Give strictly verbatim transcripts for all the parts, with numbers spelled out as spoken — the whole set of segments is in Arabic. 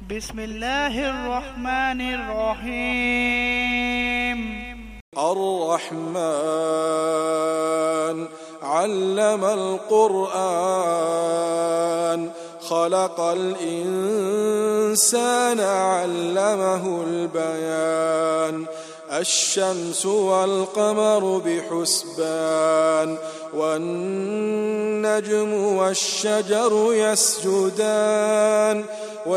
بسم الله الرحمن الرحيم. الرحمن علم القرآن خلق الإنسان علمه البيان الشمس والقمر بحسبان والنجم والشجر يسجدان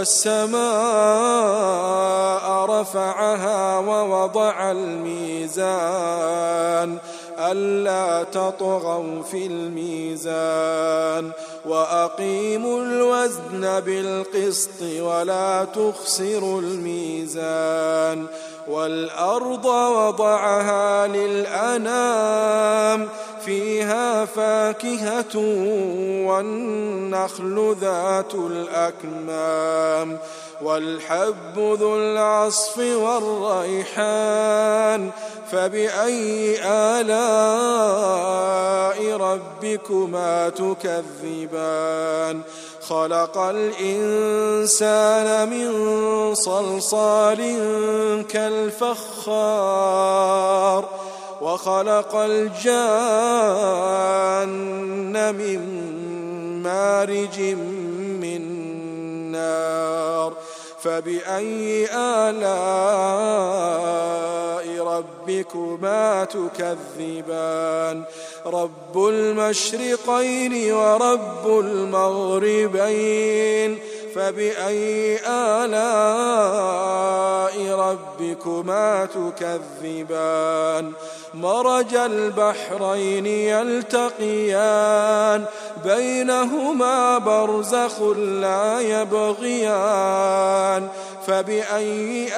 والسماء رفعها ووضع الميزان ألا تطغوا في الميزان وأقيموا الوزن بالقسط ولا تخسروا الميزان والأرض وضعها للأنام فيها فاكهة والنخل ذات الأكمام والحب ذو العصف والريحان فبأي آلاء ربكما تكذبان خلق الإنسان من صلصال كالفخار وخلق الجان من مارج من نار فبأي آلاء ربكما تكذبان رب المشرقين ورب المغربين فبأي آلاء ربكما تكذبان مرج البحرين يلتقيان بينهما برزخ لا يبغيان فبأي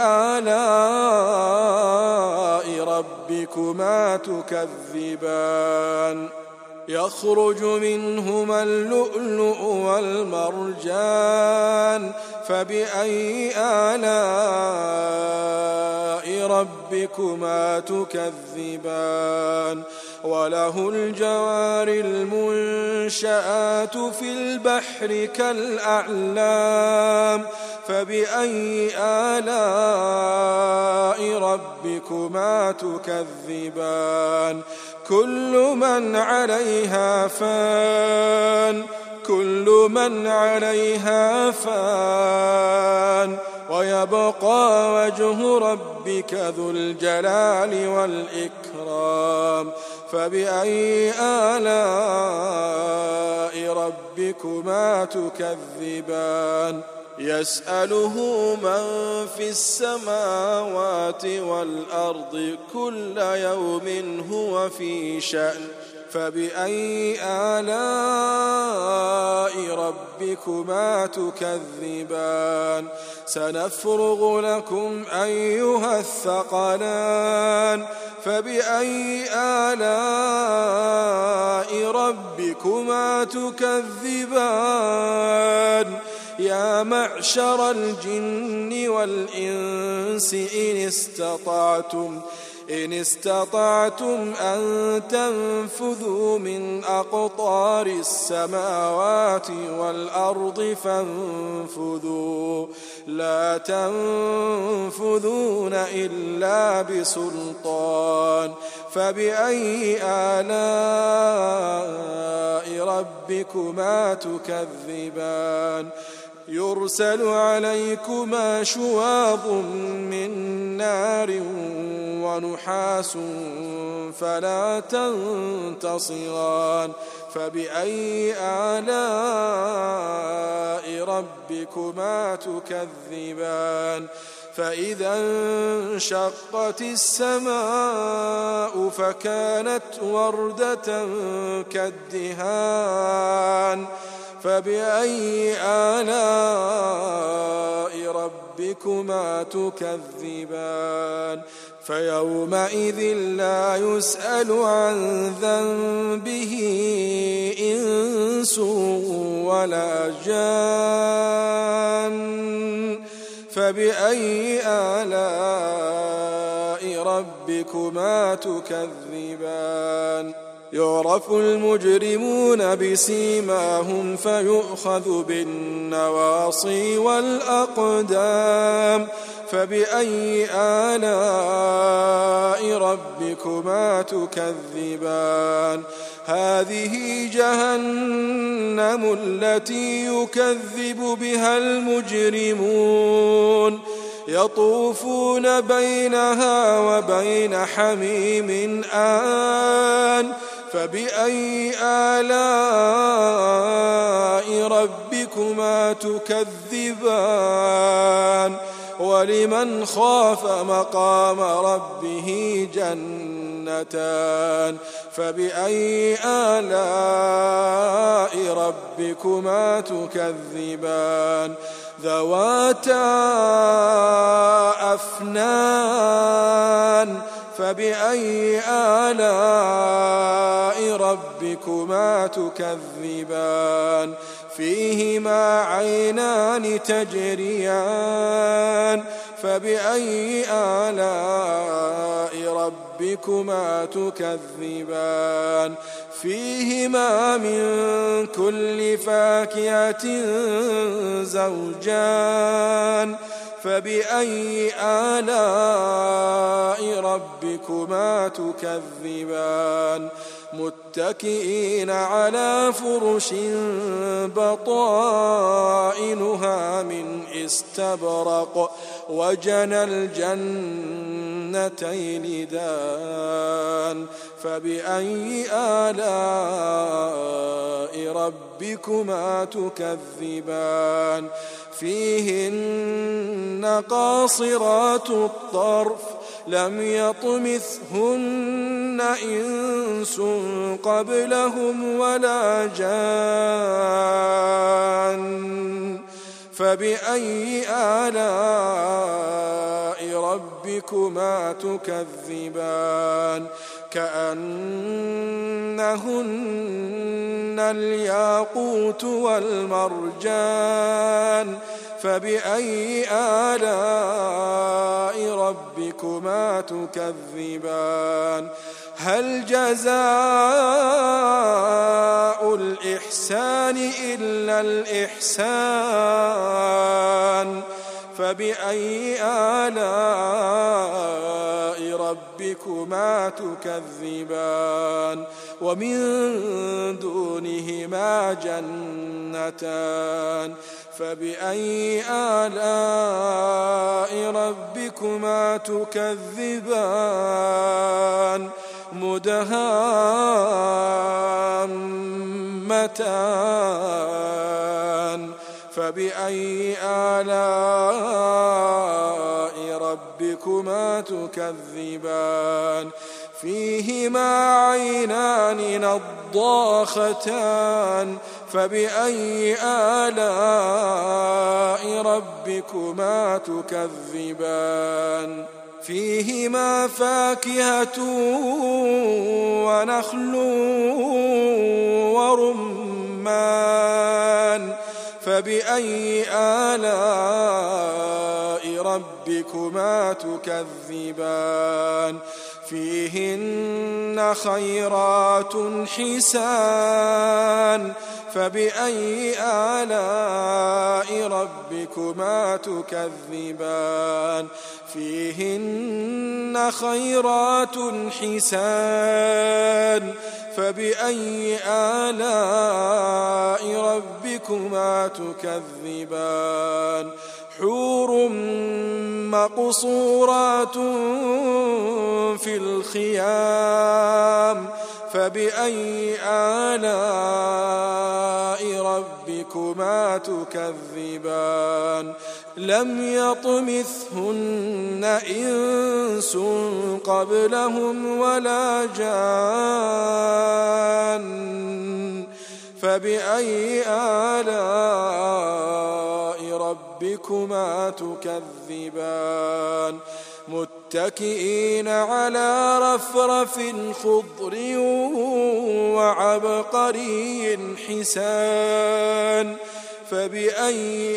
آلاء ربكما تكذبان يخرج منهما اللؤلؤ والمرجان فبأي آلاء ربكما تكذبان وله الجوار المنشآت في البحر كالأعلام فبأي آلاء ربكما تكذبان كل من عليها فان كل من عليها فان ويبقى وجه ربك ذو الجلال والإكرام فبأي آلاء ربكما تكذبان يسأله من في السماوات والأرض كل يوم هو في شأن فبأي آلاء ربكما تكذبان سنفرغ لكم أيها الثقلان فبأي آلاء ربكما تكذبان يا معشر الجن والإنس إن استطعتم إن استطعتم أن تنفذوا من أقطار السماوات والأرض فانفذوا لا تنفذون إلا بسلطان فبأي آلاء ربكما تكذبان يرسل عليكما شواظ من نار ونحاس فلا تنتصران فبأي آلاء ربكما تكذبان فإذا انشقت السماء فكانت وردة كالدهان فبأي آلاء ربكما تكذبان فيومئذ لا يسأل عن ذنبه إنس ولا جان فبأي آلاء ربكما تكذبان يعرف المجرمون بسيماهم فيؤخذ بالنواصي والأقدام فبأي آلاء ربكما تكذبان هذه جهنم التي يكذب بها المجرمون يطوفون بينها وبين حميم آن فبأي آلاء ربكما تكذبان ولمن خاف مقام ربه جنتان فبأي آلاء ربكما تكذبان ذواتا أفنان فبأي آلاء ربكما تكذبان فيهما عينان تجريان فبأي آلاء ربكما تكذبان فيهما من كل فاكهة زوجان فبأي آلاء ربكما تكذبان متكئين على فرش بطائنها من استبرق وجنى الجنتين دان فبأي آلاء ربكما تكذبان فيهن قاصرات الطرف لم يطمثهن إنس قبلهم ولا جان فبأي آلاء ربكما تكذبان كأنهن الياقوت والمرجان فبأي آلاء ربكما تكذبان هل جزاء الإحسان إلا الإحسان فبأي آلاء ربكما تكذبان ومن دونهما جنتان فبأي آلاء ربكما تكذبان مدهامتان فبأي آلاء ربكما تكذبان فيهما عينان نضاختان فبأي آلاء ربكما تكذبان فيهما فاكهة ونخل ورمان فبأي آلاء ربكما تكذبان فيهن خيرات حسان فبأي آلاء ربكما تكذبان فيهن خيرات حسان فبأي آلاء ربكما تكذبان حور مقصورات في الخيام فبأي آلاء ربكما تكذبان لم يطمثهن إنس قبلهم ولا جان فبأي آلاء ربكما تكذبان متكئين على رفرف خضر وعبقري حسان فبأي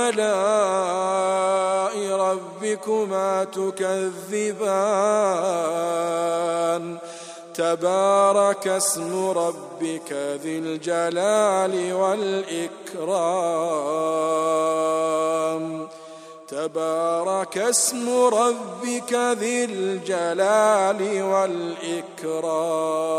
آلاء ربكما تكذبان تبارك اسم ربك ذي الجلال والإكرام تبارك اسم ربك ذي الجلال والإكرام